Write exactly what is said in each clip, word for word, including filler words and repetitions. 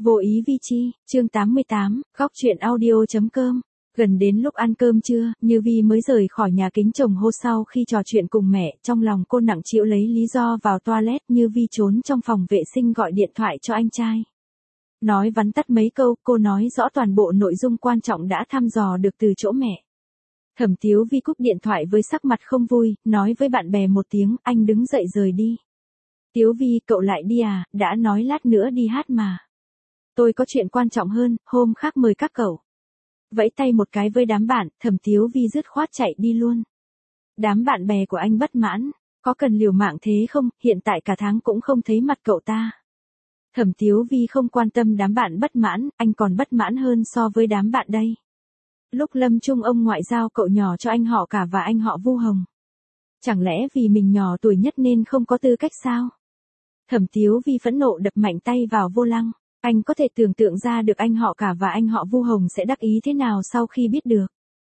Vô ý vi chi, chương tám mươi tám, góc truyện audio.com. Gần đến lúc ăn cơm trưa, Như Vi mới rời khỏi nhà kính chồng hô sau khi trò chuyện cùng mẹ, trong lòng cô nặng trĩu lấy lý do vào toilet. Như Vi trốn trong phòng vệ sinh gọi điện thoại cho anh trai. Nói vắn tắt mấy câu, cô nói rõ toàn bộ nội dung quan trọng đã thăm dò được từ chỗ mẹ. Thẩm Tiếu Vi cúp điện thoại với sắc mặt không vui, nói với bạn bè một tiếng, anh đứng dậy rời đi. Tiếu Vi, cậu lại đi à, đã nói lát nữa đi hát mà. Tôi có chuyện quan trọng hơn, hôm khác mời các cậu. Vẫy tay một cái với đám bạn, Thẩm Tiếu Vi dứt khoát chạy đi luôn. Đám bạn bè của anh bất mãn, có cần liều mạng thế không, hiện tại cả tháng cũng không thấy mặt cậu ta. Thẩm Tiếu Vi không quan tâm đám bạn bất mãn, anh còn bất mãn hơn so với đám bạn đây. Lúc lâm chung ông ngoại giao cậu nhỏ cho anh họ Cả và anh họ Vu Hồng. Chẳng lẽ vì mình nhỏ tuổi nhất nên không có tư cách sao? Thẩm Tiếu Vi phẫn nộ đập mạnh tay vào vô lăng. Anh có thể tưởng tượng ra được anh họ Cả và anh họ Vu Hồng sẽ đắc ý thế nào sau khi biết được.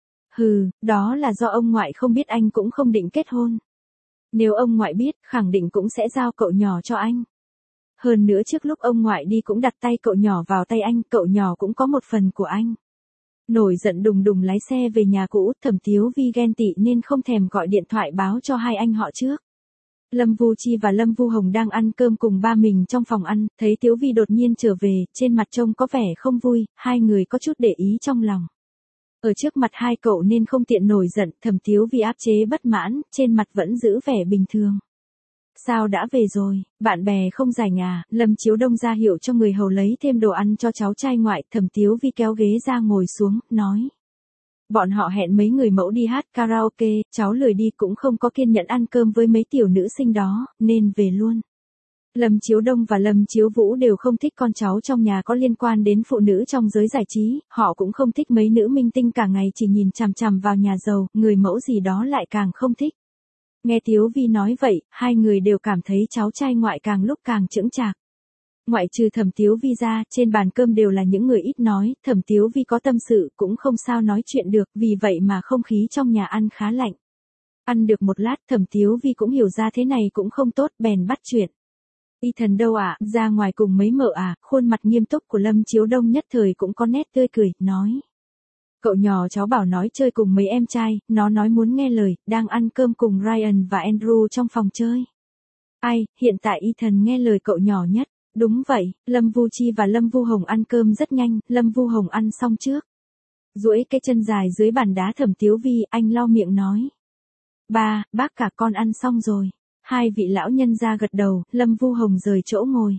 Hừ, đó là do ông ngoại không biết anh cũng không định kết hôn. Nếu ông ngoại biết, khẳng định cũng sẽ giao cậu nhỏ cho anh. Hơn nữa trước lúc ông ngoại đi cũng đặt tay cậu nhỏ vào tay anh, cậu nhỏ cũng có một phần của anh. Nổi giận đùng đùng lái xe về nhà cũ, Thẩm Tiếu Vi ghen tị nên không thèm gọi điện thoại báo cho hai anh họ trước. Lâm Vu Chi và Lâm Vu Hồng đang ăn cơm cùng ba mình trong phòng ăn, thấy Tiếu Vi đột nhiên trở về, trên mặt trông có vẻ không vui, hai người có chút để ý trong lòng. Ở trước mặt hai cậu nên không tiện nổi giận, Thẩm Tiếu Vi áp chế bất mãn, trên mặt vẫn giữ vẻ bình thường. Sao đã về rồi, bạn bè không rảnh à, Lâm Chiếu Đông ra hiệu cho người hầu lấy thêm đồ ăn cho cháu trai ngoại, Thẩm Tiếu Vi kéo ghế ra ngồi xuống, nói. Bọn họ hẹn mấy người mẫu đi hát karaoke, cháu lười đi cũng không có kiên nhẫn ăn cơm với mấy tiểu nữ sinh đó, nên về luôn. Lâm Chiếu Đông và Lâm Chiếu Vũ đều không thích con cháu trong nhà có liên quan đến phụ nữ trong giới giải trí, họ cũng không thích mấy nữ minh tinh cả ngày chỉ nhìn chằm chằm vào nhà giàu, người mẫu gì đó lại càng không thích. Nghe Tiếu Vi nói vậy, hai người đều cảm thấy cháu trai ngoại càng lúc càng chững chạc. Ngoại trừ Thẩm Tiếu Vi ra, trên bàn cơm đều là những người ít nói, Thẩm Tiếu Vi có tâm sự cũng không sao nói chuyện được, vì vậy mà không khí trong nhà ăn khá lạnh. Ăn được một lát, Thẩm Tiếu Vi cũng hiểu ra thế này cũng không tốt, bèn bắt chuyện. Y Thần đâu ạ, à? Ra ngoài cùng mấy mợ à, khuôn mặt nghiêm túc của Lâm Chiếu Đông nhất thời cũng có nét tươi cười, nói. Cậu nhỏ cháu bảo nói chơi cùng mấy em trai, nó nói muốn nghe lời, đang ăn cơm cùng Ryan và Andrew trong phòng chơi. Ai, hiện tại Y Thần nghe lời cậu nhỏ nhất. Đúng vậy, Lâm Vu Chi và Lâm Vu Hồng ăn cơm rất nhanh, Lâm Vu Hồng ăn xong trước. Duỗi cái chân dài dưới bàn đá Thẩm Tiếu Vi, anh lau miệng nói. Ba, bác cả con ăn xong rồi. Hai vị lão nhân ra gật đầu, Lâm Vu Hồng rời chỗ ngồi.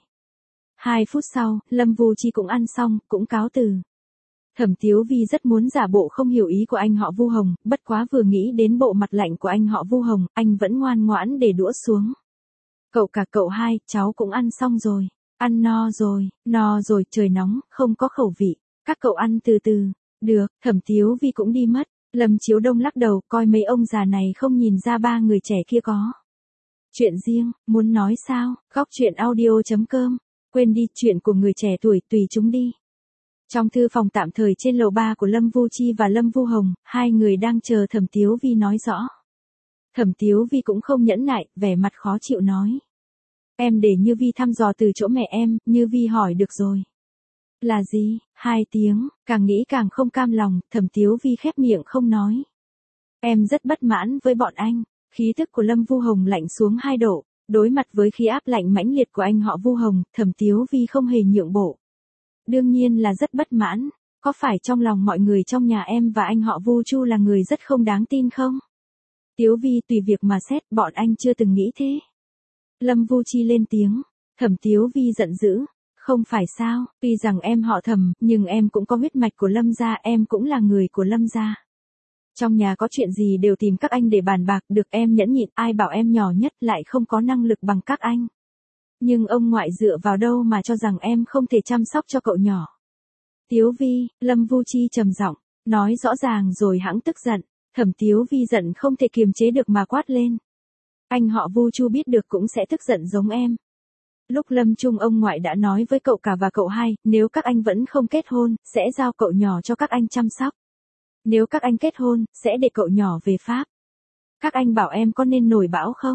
Hai phút sau, Lâm Vu Chi cũng ăn xong, cũng cáo từ. Thẩm Tiếu Vi rất muốn giả bộ không hiểu ý của anh họ Vu Hồng, bất quá vừa nghĩ đến bộ mặt lạnh của anh họ Vu Hồng, anh vẫn ngoan ngoãn để đũa xuống. Cậu cả cậu hai, cháu cũng ăn xong rồi. Ăn no rồi, no rồi, trời nóng, không có khẩu vị. Các cậu ăn từ từ. Được, Thẩm Tiếu Vi cũng đi mất. Lâm Chiếu Đông lắc đầu, coi mấy ông già này không nhìn ra ba người trẻ kia có chuyện riêng, muốn nói sao, góc truyện audio.com. Quên đi, chuyện của người trẻ tuổi, tùy chúng đi. Trong thư phòng tạm thời trên lầu ba của Lâm Vu Chi và Lâm Vu Hồng, hai người đang chờ Thẩm Tiếu Vi nói rõ. Thẩm Tiếu Vi cũng không nhẫn nại, vẻ mặt khó chịu nói. Em để Như Vi thăm dò từ chỗ mẹ em, Như Vi hỏi được rồi. Là gì? Hai tiếng, càng nghĩ càng không cam lòng, Thẩm Tiếu Vi khép miệng không nói. Em rất bất mãn với bọn anh, khí thức của Lâm Vu Hồng lạnh xuống hai độ, đối mặt với khí áp lạnh mãnh liệt của anh họ Vu Hồng, Thẩm Tiếu Vi không hề nhượng bộ. Đương nhiên là rất bất mãn, có phải trong lòng mọi người trong nhà em và anh họ Vu Chu là người rất không đáng tin không? Tiếu Vi tùy việc mà xét, bọn anh chưa từng nghĩ thế. Lâm Vu Chi lên tiếng, Thẩm Tiếu Vi giận dữ, không phải sao, tuy rằng em họ Thẩm, nhưng em cũng có huyết mạch của Lâm gia, em cũng là người của Lâm gia. Trong nhà có chuyện gì đều tìm các anh để bàn bạc, được em nhẫn nhịn, ai bảo em nhỏ nhất lại không có năng lực bằng các anh. Nhưng ông ngoại dựa vào đâu mà cho rằng em không thể chăm sóc cho cậu nhỏ. Tiếu Vi, Lâm Vu Chi trầm giọng, nói rõ ràng rồi hãng tức giận, Thẩm Tiếu Vi giận không thể kiềm chế được mà quát lên. Anh họ Vu Chu biết được cũng sẽ tức giận giống em. Lúc lâm chung ông ngoại đã nói với cậu cả và cậu hai, nếu các anh vẫn không kết hôn, sẽ giao cậu nhỏ cho các anh chăm sóc. Nếu các anh kết hôn, sẽ để cậu nhỏ về Pháp. Các anh bảo em có nên nổi bão không?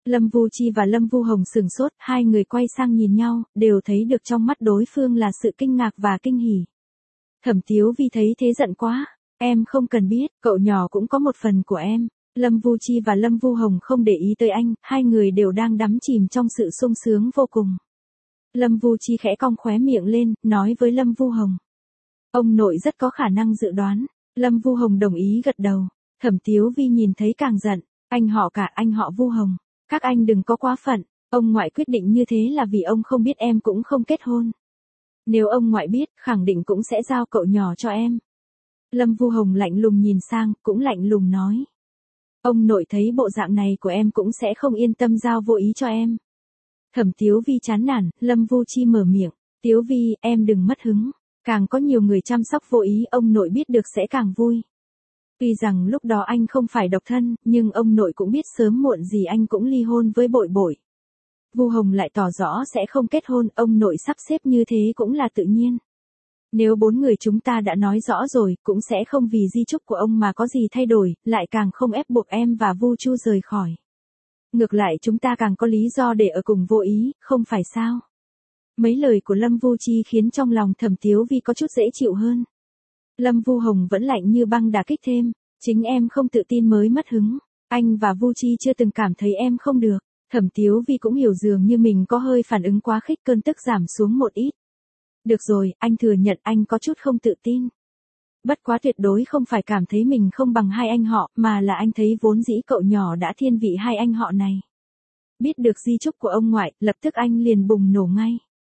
Lâm Vu Chi và Lâm Vu Hồng sửng sốt, hai người quay sang nhìn nhau, đều thấy được trong mắt đối phương là sự kinh ngạc và kinh hỉ. Thẩm Tiếu Vi thấy thế giận quá, em không cần biết, cậu nhỏ cũng có một phần của em. Lâm Vu Chi và Lâm Vu Hồng không để ý tới anh, hai người đều đang đắm chìm trong sự sung sướng vô cùng. Lâm Vu Chi khẽ cong khóe miệng lên, nói với Lâm Vu Hồng. Ông nội rất có khả năng dự đoán. Lâm Vu Hồng đồng ý gật đầu. Thẩm Tiếu Vi nhìn thấy càng giận. Anh họ cả, anh họ Vu Hồng. Các anh đừng có quá phận. Ông ngoại quyết định như thế là vì ông không biết em cũng không kết hôn. Nếu ông ngoại biết, khẳng định cũng sẽ giao cậu nhỏ cho em. Lâm Vu Hồng lạnh lùng nhìn sang, cũng lạnh lùng nói. Ông nội thấy bộ dạng này của em cũng sẽ không yên tâm giao Vô Ý cho em. Thẩm Tiếu Vi chán nản, Lâm Vu Chi mở miệng. Tiếu Vi, em đừng mất hứng. Càng có nhiều người chăm sóc Vô Ý, ông nội biết được sẽ càng vui. Tuy rằng lúc đó anh không phải độc thân, nhưng ông nội cũng biết sớm muộn gì anh cũng ly hôn với Bội Bội. Vu Hồng lại tỏ rõ sẽ không kết hôn, ông nội sắp xếp như thế cũng là tự nhiên. Nếu bốn người chúng ta đã nói rõ rồi, cũng sẽ không vì di chúc của ông mà có gì thay đổi, lại càng không ép buộc em và Vu Chu rời khỏi. Ngược lại chúng ta càng có lý do để ở cùng Vô Ý, không phải sao? Mấy lời của Lâm Vu Chi khiến trong lòng Thẩm Tiếu Vi có chút dễ chịu hơn. Lâm Vu Hồng vẫn lạnh như băng đả kích thêm, chính em không tự tin mới mất hứng, anh và Vu Chi chưa từng cảm thấy em không được. Thẩm Tiếu Vi cũng hiểu dường như mình có hơi phản ứng quá khích, cơn tức giảm xuống một ít. Được rồi, anh thừa nhận anh có chút không tự tin. Bất quá tuyệt đối không phải cảm thấy mình không bằng hai anh họ, mà là anh thấy vốn dĩ cậu nhỏ đã thiên vị hai anh họ này. Biết được di chúc của ông ngoại, lập tức anh liền bùng nổ ngay.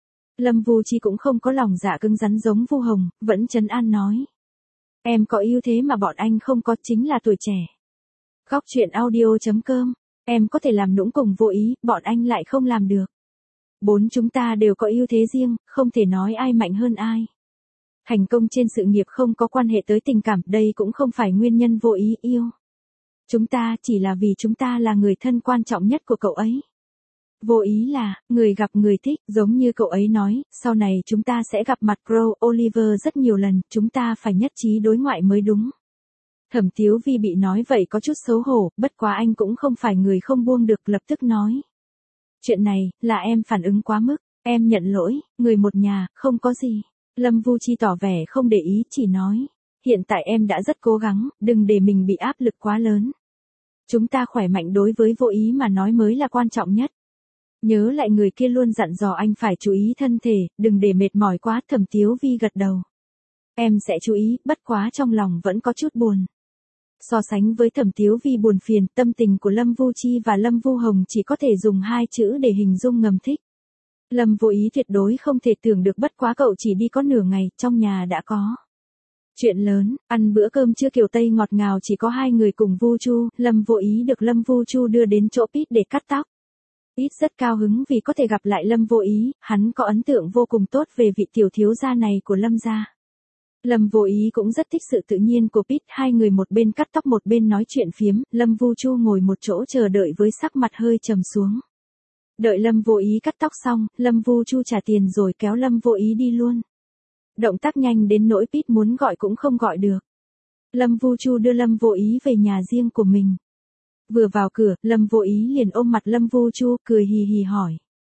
Lâm Vu Chi cũng không có lòng dạ cứng rắn giống Vu Hồng, vẫn trấn an nói. Em có ưu thế mà bọn anh không có, chính là tuổi trẻ. Góc truyện audio chấm com, em có thể làm nũng cùng Vô Ý, bọn anh lại không làm được. Bốn chúng ta đều có ưu thế riêng, không thể nói ai mạnh hơn ai. Thành công trên sự nghiệp không có quan hệ tới tình cảm, đây cũng không phải nguyên nhân Vô Ý yêu. Chúng ta chỉ là vì chúng ta là người thân quan trọng nhất của cậu ấy. Vô Ý là, người gặp người thích, giống như cậu ấy nói, sau này chúng ta sẽ gặp mặt Crow Oliver rất nhiều lần, chúng ta phải nhất trí đối ngoại mới đúng. Thẩm Tiếu Vi bị nói vậy có chút xấu hổ, bất quá anh cũng không phải người không buông được, lập tức nói. Chuyện này, là em phản ứng quá mức, em nhận lỗi, người một nhà, không có gì. Lâm Vu Chi tỏ vẻ không để ý, chỉ nói. Hiện tại em đã rất cố gắng, đừng để mình bị áp lực quá lớn. Chúng ta khỏe mạnh đối với Vô Ý mà nói mới là quan trọng nhất. Nhớ lại người kia luôn dặn dò anh phải chú ý thân thể, đừng để mệt mỏi quá. Thẩm Tiếu Vi gật đầu. Em sẽ chú ý, bất quá trong lòng vẫn có chút buồn. So sánh với Thẩm Tiếu Vi buồn phiền, tâm tình của Lâm Vu Chi và Lâm Vu Hồng chỉ có thể dùng hai chữ để hình dung ngầm thích. Lâm Vô Ý tuyệt đối không thể tưởng được, bất quá cậu chỉ đi có nửa ngày, trong nhà đã có chuyện lớn, ăn bữa cơm trưa kiểu Tây ngọt ngào chỉ có hai người cùng Vu Chu, Lâm Vô Ý được Lâm Vu Chu đưa đến chỗ Pete để cắt tóc. Pete rất cao hứng vì có thể gặp lại Lâm Vô Ý, hắn có ấn tượng vô cùng tốt về vị tiểu thiếu gia này của Lâm gia. Lâm Vô Ý cũng rất thích sự tự nhiên của Pete, hai người một bên cắt tóc một bên nói chuyện phiếm, Lâm Vu Chu ngồi một chỗ chờ đợi với sắc mặt hơi trầm xuống. Đợi Lâm Vô Ý cắt tóc xong, Lâm Vu Chu trả tiền rồi kéo Lâm Vô Ý đi luôn. Động tác nhanh đến nỗi Pete muốn gọi cũng không gọi được. Lâm Vu Chu đưa Lâm Vô Ý về nhà riêng của mình. Vừa vào cửa, Lâm Vô Ý liền ôm mặt Lâm Vu Chu, cười hì hì hỏi.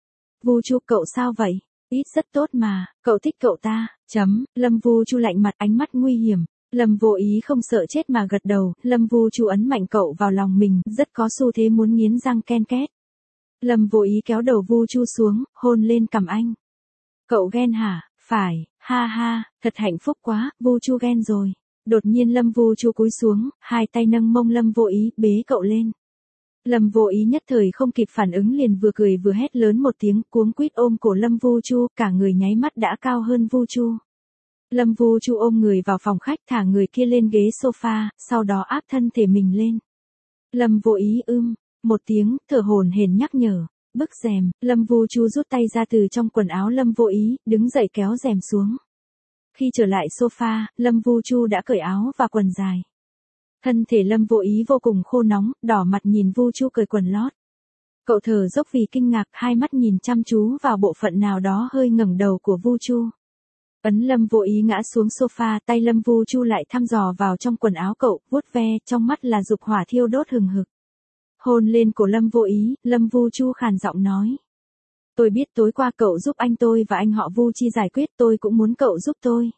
Vu Chu, cậu sao vậy? Pete rất tốt mà, cậu thích cậu ta, chấm. Lâm Vu Chu lạnh mặt, ánh mắt nguy hiểm. Lâm Vô Ý không sợ chết mà gật đầu, Lâm Vu Chu ấn mạnh cậu vào lòng mình, rất có xu thế muốn nghiến răng ken két. Lâm Vô Ý kéo đầu Vu Chu xuống, hôn lên cằm anh. Cậu ghen hả? Phải, ha ha, thật hạnh phúc quá, Vu Chu ghen rồi. Đột nhiên Lâm Vu Chu cúi xuống, hai tay nâng mông Lâm Vô Ý, bế cậu lên. Lâm Vô Ý nhất thời không kịp phản ứng, liền vừa cười vừa hét lớn một tiếng, cuống quýt ôm cổ Lâm Vu Chu, cả người nháy mắt đã cao hơn Vu Chu. Lâm Vu Chu ôm người vào phòng khách, thả người kia lên ghế sofa, sau đó áp thân thể mình lên. Lâm Vô Ý ưm, một tiếng, thở hổn hển nhắc nhở. Bức rèm, Lâm Vu Chu rút tay ra từ trong quần áo Lâm Vô Ý, đứng dậy kéo rèm xuống. Khi trở lại sofa, Lâm Vu Chu đã cởi áo và quần dài. Thân thể Lâm Vô Ý vô cùng khô nóng, đỏ mặt nhìn Vu Chu cởi quần lót. Cậu thở dốc vì kinh ngạc, hai mắt nhìn chăm chú vào bộ phận nào đó hơi ngẩng đầu của Vu Chu. Ấn Lâm Vô Ý ngã xuống sofa, tay Lâm Vu Chu lại thăm dò vào trong quần áo cậu, vuốt ve, trong mắt là dục hỏa thiêu đốt hừng hực. Hôn lên cổ Lâm Vô Ý, Lâm Vu Chu khàn giọng nói. Tôi biết tối qua cậu giúp anh tôi và anh họ Vu Chi giải quyết, tôi cũng muốn cậu giúp tôi.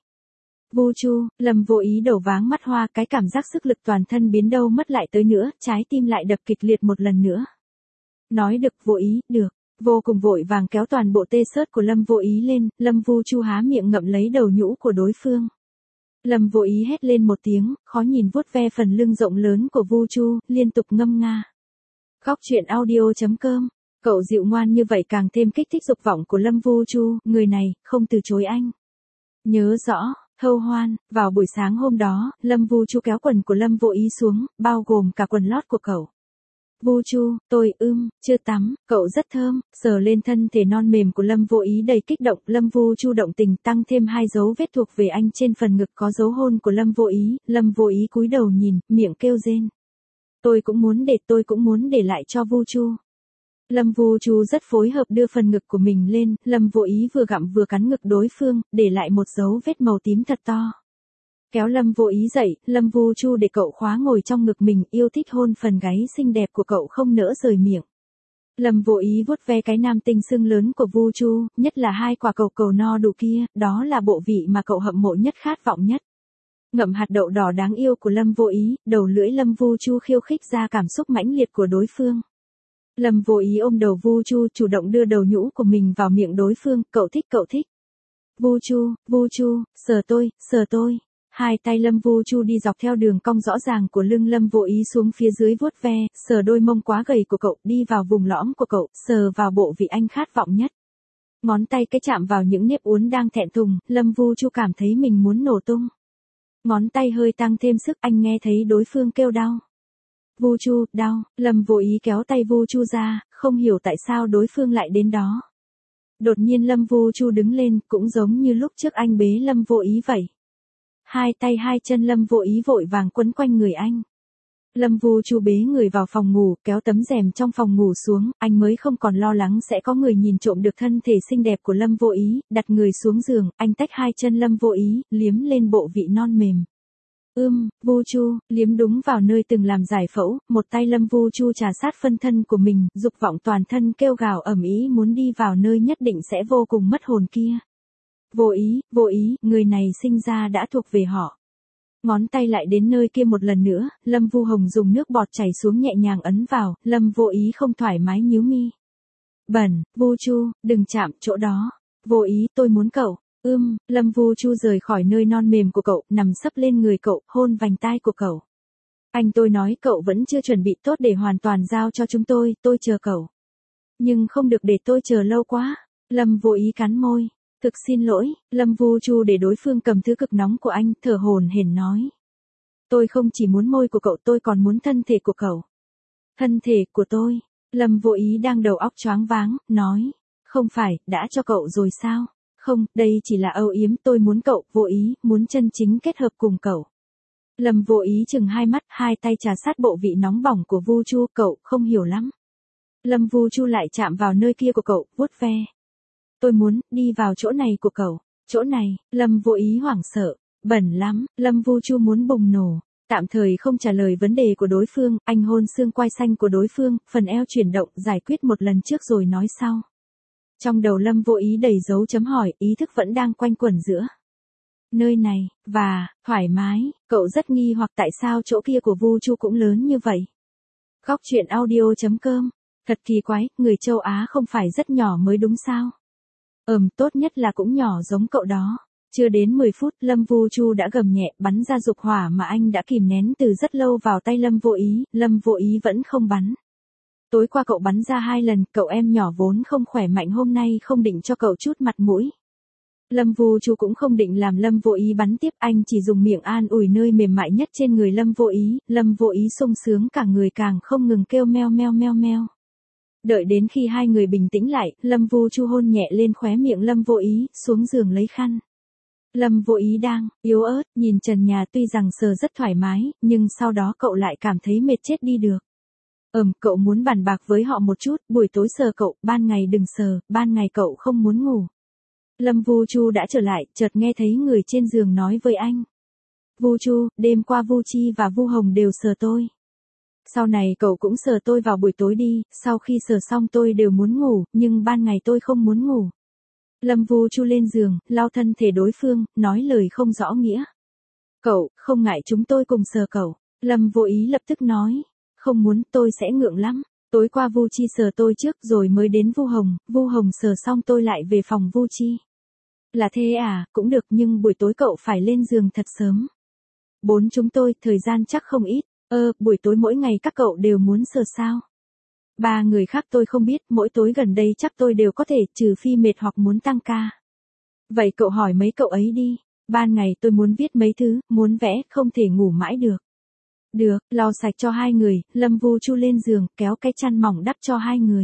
Vu Chu, Lâm Vô Ý đầu váng mắt hoa, cái cảm giác sức lực toàn thân biến đâu mất lại tới nữa, trái tim lại đập kịch liệt một lần nữa. Nói được Vô Ý, được. Vô cùng vội vàng kéo toàn bộ tê xớt của Lâm Vô Ý lên, Lâm Vu Chu há miệng ngậm lấy đầu nhũ của đối phương. Lâm Vô Ý hét lên một tiếng, khó nhìn vuốt ve phần lưng rộng lớn của Vu Chu, liên tục ngâm nga. Góc truyện audio chấm com. Cậu dịu ngoan như vậy càng thêm kích thích dục vọng của Lâm Vu Chu, người này, không từ chối anh. Nhớ rõ, hâu hoan, vào buổi sáng hôm đó, Lâm Vu Chu kéo quần của Lâm Vô Ý xuống, bao gồm cả quần lót của cậu. Vu Chu, tôi ưm, chưa tắm, cậu rất thơm, sờ lên thân thể non mềm của Lâm Vô Ý đầy kích động, Lâm Vu Chu động tình tăng thêm hai dấu vết thuộc về anh trên phần ngực có dấu hôn của Lâm Vô Ý, Lâm Vô Ý cúi đầu nhìn, miệng kêu rên. Tôi cũng muốn để, tôi cũng muốn để lại cho Vu Chu. Lâm Vu Chu rất phối hợp đưa phần ngực của mình lên, Lâm Vô Ý vừa gặm vừa cắn ngực đối phương, để lại một dấu vết màu tím thật to. Kéo Lâm Vô Ý dậy, Lâm Vu Chu để cậu khóa ngồi trong ngực mình, yêu thích hôn phần gáy xinh đẹp của cậu không nỡ rời miệng. Lâm Vô Ý vuốt ve cái nam tinh xương lớn của Vu Chu, nhất là hai quả cầu cầu no đủ kia, đó là bộ vị mà cậu hâm mộ nhất, khát vọng nhất. Ngậm hạt đậu đỏ đáng yêu của Lâm Vô Ý, đầu lưỡi Lâm Vu Chu khiêu khích ra cảm xúc mãnh liệt của đối phương. Lâm Vô Ý ôm đầu Vu Chu, chủ động đưa đầu nhũ của mình vào miệng đối phương, cậu thích cậu thích. Vu Chu, Vu Chu, sờ tôi, sờ tôi. Hai tay Lâm Vu Chu đi dọc theo đường cong rõ ràng của lưng Lâm Vô Ý xuống phía dưới vuốt ve, sờ đôi mông quá gầy của cậu, đi vào vùng lõm của cậu, sờ vào bộ vị anh khát vọng nhất. Ngón tay cái chạm vào những nếp uốn đang thẹn thùng, Lâm Vu Chu cảm thấy mình muốn nổ tung. Ngón tay hơi tăng thêm sức, anh nghe thấy đối phương kêu đau. Vu Chu, đau, Lâm Vô Ý kéo tay Vu Chu ra, không hiểu tại sao đối phương lại đến đó. Đột nhiên Lâm Vu Chu đứng lên, cũng giống như lúc trước anh bế Lâm Vô Ý vậy. Hai tay hai chân Lâm Vô Ý vội vàng quấn quanh người anh. Lâm Vu Chu bế người vào phòng ngủ, kéo tấm rèm trong phòng ngủ xuống, anh mới không còn lo lắng sẽ có người nhìn trộm được thân thể xinh đẹp của Lâm Vô Ý, đặt người xuống giường, anh tách hai chân Lâm Vô Ý, liếm lên bộ vị non mềm. Ưm, Vu Chu, liếm đúng vào nơi từng làm giải phẫu, một tay Lâm Vu Chu trà sát phân thân của mình, dục vọng toàn thân kêu gào ầm ĩ muốn đi vào nơi nhất định sẽ vô cùng mất hồn kia. Vô Ý, Vô Ý, người này sinh ra đã thuộc về họ. Ngón tay lại đến nơi kia một lần nữa, Lâm Vu Hồng dùng nước bọt chảy xuống nhẹ nhàng ấn vào, Lâm Vô Ý không thoải mái nhíu mi. Bẩn, Vu Chu, đừng chạm chỗ đó. Vô Ý, tôi muốn cậu. Ưm, Lâm Vu Chu rời khỏi nơi non mềm của cậu, nằm sấp lên người cậu, hôn vành tai của cậu. Anh tôi nói cậu vẫn chưa chuẩn bị tốt để hoàn toàn giao cho chúng tôi, tôi chờ cậu. Nhưng không được để tôi chờ lâu quá. Lâm Vô Ý cắn môi. Thực xin lỗi, Lâm Vu Chu để đối phương cầm thứ cực nóng của anh, thở hổn hển nói. Tôi không chỉ muốn môi của cậu, tôi còn muốn thân thể của cậu. Thân thể của tôi. Lâm Vô Ý đang đầu óc choáng váng, nói. Không phải, đã cho cậu rồi sao? Không, đây chỉ là âu yếm, tôi muốn cậu, Vô Ý, muốn chân chính kết hợp cùng cậu. Lâm Vô Ý chừng hai mắt, hai tay trà sát bộ vị nóng bỏng của Vu Chu, cậu không hiểu lắm. Lâm Vu Chu lại chạm vào nơi kia của cậu, vuốt ve. Tôi muốn, đi vào chỗ này của cậu. Chỗ này, Lâm Vô Ý hoảng sợ. Bẩn lắm, Lâm Vu Chu muốn bùng nổ. Tạm thời không trả lời vấn đề của đối phương, anh hôn xương quai xanh của đối phương, phần eo chuyển động, giải quyết một lần trước rồi nói sau. Trong đầu Lâm Vô Ý đầy dấu chấm hỏi, ý thức vẫn đang quanh quẩn giữa nơi này, và, thoải mái, cậu rất nghi hoặc tại sao chỗ kia của Vu Chu cũng lớn như vậy. Góc truyện audio chấm com. Thật kỳ quái, người châu Á không phải rất nhỏ mới đúng sao? Ừm, tốt nhất là cũng nhỏ giống cậu đó. Chưa đến mười phút, Lâm Vu Chu đã gầm nhẹ, bắn ra dục hỏa mà anh đã kìm nén từ rất lâu vào tay Lâm Vô Ý, Lâm Vô Ý vẫn không bắn. Tối qua cậu bắn ra hai lần, cậu em nhỏ vốn không khỏe mạnh hôm nay không định cho cậu chút mặt mũi. Lâm Vu Chu cũng không định làm Lâm Vô Ý bắn tiếp, anh chỉ dùng miệng an ủi nơi mềm mại nhất trên người Lâm Vô Ý, Lâm Vô Ý sung sướng cả người càng không ngừng kêu meo meo meo meo. Đợi đến khi hai người bình tĩnh lại, Lâm Vu Chu hôn nhẹ lên khóe miệng Lâm Vô Ý, xuống giường lấy khăn. Lâm Vô Ý đang, yếu ớt, nhìn trần nhà tuy rằng sờ rất thoải mái, nhưng sau đó cậu lại cảm thấy mệt chết đi được. Ừm, cậu muốn bàn bạc với họ một chút, buổi tối sờ cậu, ban ngày đừng sờ, ban ngày cậu không muốn ngủ. Lâm Vu Chu đã trở lại, chợt nghe thấy người trên giường nói với anh. Vu Chu, đêm qua Vu Chi và Vu Hồng đều sờ tôi. Sau này cậu cũng sờ tôi vào buổi tối đi, sau khi sờ xong tôi đều muốn ngủ, nhưng ban ngày tôi không muốn ngủ. Lâm Vu Chu lên giường, lau thân thể đối phương, nói lời không rõ nghĩa. Cậu, không ngại chúng tôi cùng sờ cậu. Lâm Vô Ý lập tức nói. Không muốn, tôi sẽ ngượng lắm. Tối qua Vu Chi sờ tôi trước rồi mới đến Vu Hồng, Vu Hồng sờ xong tôi lại về phòng Vu Chi. Là thế à, cũng được nhưng buổi tối cậu phải lên giường thật sớm. Bốn chúng tôi, thời gian chắc không ít. Ơ, buổi tối mỗi ngày các cậu đều muốn sờ sao? Ba người khác tôi không biết, mỗi tối gần đây chắc tôi đều có thể, trừ phi mệt hoặc muốn tăng ca. Vậy cậu hỏi mấy cậu ấy đi. Ban ngày tôi muốn viết mấy thứ, muốn vẽ, không thể ngủ mãi được. Được, lau sạch cho hai người, Lâm Vu Chu lên giường, kéo cái chăn mỏng đắp cho hai người.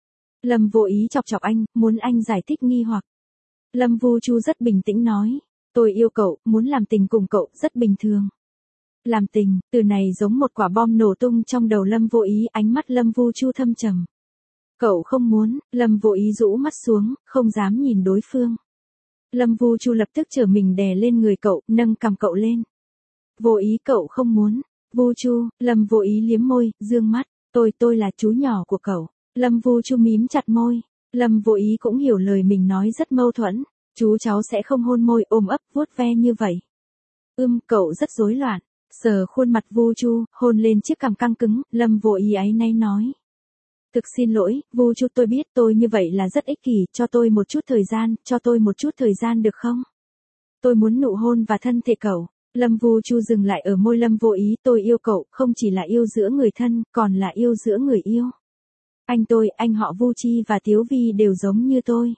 Lâm Vô Ý chọc chọc anh, muốn anh giải thích nghi hoặc. Lâm Vu Chu rất bình tĩnh nói. Tôi yêu cậu, muốn làm tình cùng cậu, rất bình thường. Làm tình, từ này giống một quả bom nổ tung trong đầu Lâm Vô Ý, ánh mắt Lâm Vu Chu thâm trầm. Cậu không muốn, Lâm Vô Ý rũ mắt xuống, không dám nhìn đối phương. Lâm Vu Chu lập tức trở mình đè lên người cậu, nâng cằm cậu lên. Vô Ý cậu không muốn. Vu Chu, Lâm Vô Ý liếm môi, dương mắt. Tôi tôi là chú nhỏ của cậu. Lâm Vu Chu mím chặt môi. Lâm Vô Ý cũng hiểu lời mình nói rất mâu thuẫn. Chú cháu sẽ không hôn môi ôm ấp vuốt ve như vậy. Ưm, cậu rất rối loạn. Sờ khuôn mặt Vu Chu, hôn lên chiếc cằm căng cứng, Lâm Vô Ý áy náy nói. Thực xin lỗi, Vu Chu tôi biết tôi như vậy là rất ích kỷ, cho tôi một chút thời gian, cho tôi một chút thời gian được không? Tôi muốn nụ hôn và thân thể cậu. Lâm Vu Chu dừng lại ở môi Lâm Vô Ý, tôi yêu cậu, không chỉ là yêu giữa người thân, còn là yêu giữa người yêu. Anh tôi, anh họ Vu Chi và Tiếu Vi đều giống như tôi.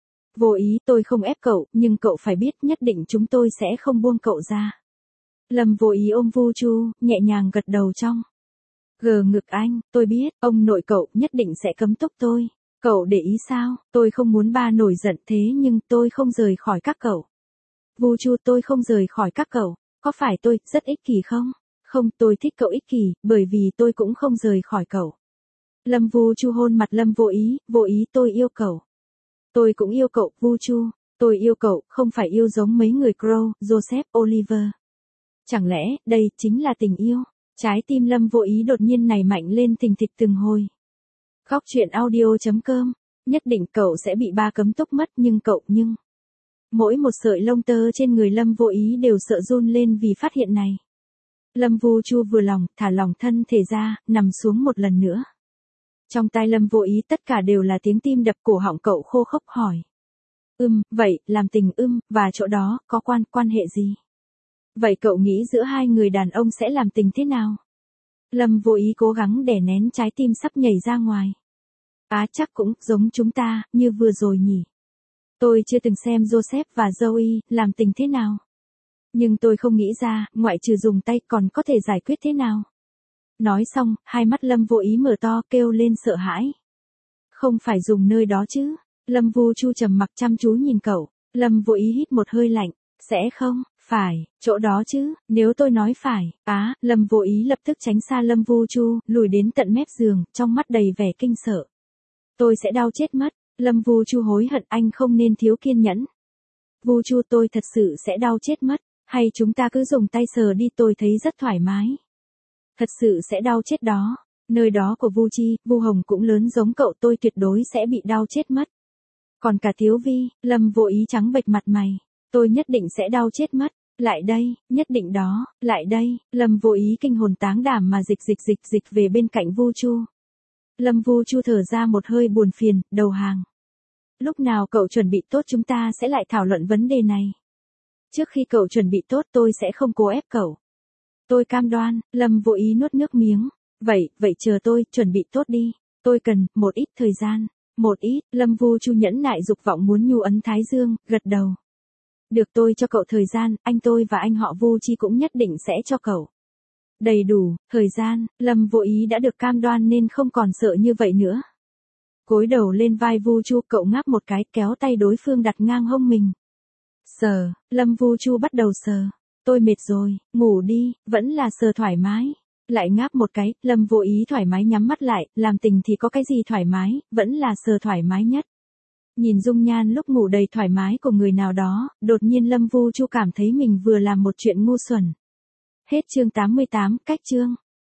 Vô Ý, tôi không ép cậu, nhưng cậu phải biết nhất định chúng tôi sẽ không buông cậu ra. Lâm Vô Ý ôm Vu Chu, nhẹ nhàng gật đầu trong. Gờ ngực anh, tôi biết, ông nội cậu nhất định sẽ cấm túc tôi. Cậu để ý sao, tôi không muốn ba nổi giận thế nhưng tôi không rời khỏi các cậu. Vu Chu tôi không rời khỏi các cậu, có phải tôi rất ích kỷ không? Không, tôi thích cậu ích kỷ, bởi vì tôi cũng không rời khỏi cậu. Lâm Vu Chu hôn mặt Lâm Vô Ý, Vô Ý tôi yêu cậu. Tôi cũng yêu cậu, Vu Chu, tôi yêu cậu, không phải yêu giống mấy người Crow, Joseph, Oliver. Chẳng lẽ, đây chính là tình yêu? Trái tim Lâm Vô Ý đột nhiên nảy mạnh lên thình thịch từng hồi. Khóc chuyện audio chấm com, nhất định cậu sẽ bị ba cấm túc mất nhưng cậu nhưng. Mỗi một sợi lông tơ trên người Lâm Vô Ý đều sợ run lên vì phát hiện này. Lâm Vu Chu vừa lòng, thả lỏng thân thể ra, nằm xuống một lần nữa. Trong tai Lâm Vô Ý tất cả đều là tiếng tim đập, cổ họng cậu khô khốc hỏi. Ưm, vậy, làm tình ưm, và chỗ đó, có quan, quan hệ gì? Vậy cậu nghĩ giữa hai người đàn ông sẽ làm tình thế nào? Lâm Vô Ý cố gắng đè nén trái tim sắp nhảy ra ngoài. Á chắc cũng giống chúng ta, như vừa rồi nhỉ. Tôi chưa từng xem Joseph và Joey làm tình thế nào. Nhưng tôi không nghĩ ra, ngoại trừ dùng tay còn có thể giải quyết thế nào. Nói xong, hai mắt Lâm Vô Ý mở to kêu lên sợ hãi. Không phải dùng nơi đó chứ. Lâm Vu Chu trầm mặc chăm chú nhìn cậu. Lâm Vô Ý hít một hơi lạnh. Sẽ không, phải, chỗ đó chứ, nếu tôi nói phải. Á, Lâm Vô Ý lập tức tránh xa Lâm Vu Chu, lùi đến tận mép giường, trong mắt đầy vẻ kinh sợ. Tôi sẽ đau chết mất. Lâm Vu Chu hối hận anh không nên thiếu kiên nhẫn. Vu Chu tôi thật sự sẽ đau chết mất, hay chúng ta cứ dùng tay sờ đi tôi thấy rất thoải mái. Thật sự sẽ đau chết đó, nơi đó của Vu Chi, Vu Hồng cũng lớn giống cậu tôi tuyệt đối sẽ bị đau chết mất. Còn cả Tiếu Vi, Lâm Vô Ý trắng bệch mặt mày, tôi nhất định sẽ đau chết mất, lại đây, nhất định đó, lại đây, Lâm Vô Ý kinh hồn táng đảm mà dịch dịch dịch dịch về bên cạnh Vu Chu. Lâm Vu Chu thở ra một hơi buồn phiền, đầu hàng. Lúc nào cậu chuẩn bị tốt chúng ta sẽ lại thảo luận vấn đề này. Trước khi cậu chuẩn bị tốt tôi sẽ không cố ép cậu. Tôi cam đoan, Lâm Vô Ý nuốt nước miếng. Vậy, vậy chờ tôi, chuẩn bị tốt đi. Tôi cần, một ít thời gian. Một ít, Lâm Vu Chu nhẫn nại dục vọng muốn nhu ấn thái dương, gật đầu. Được tôi cho cậu thời gian, anh tôi và anh họ Vu Chi cũng nhất định sẽ cho cậu. Đầy đủ, thời gian, Lâm Vô Ý đã được cam đoan nên không còn sợ như vậy nữa. Cúi đầu lên vai Vu Chu cậu ngáp một cái kéo tay đối phương đặt ngang hông mình. Sờ, Lâm Vu Chu bắt đầu sờ. Tôi mệt rồi, ngủ đi, vẫn là sờ thoải mái. Lại ngáp một cái, Lâm Vô Ý thoải mái nhắm mắt lại, làm tình thì có cái gì thoải mái, vẫn là sờ thoải mái nhất. Nhìn dung nhan lúc ngủ đầy thoải mái của người nào đó, đột nhiên Lâm Vu Chu cảm thấy mình vừa làm một chuyện ngu xuẩn. Hết chương tám mươi tám, cách chương.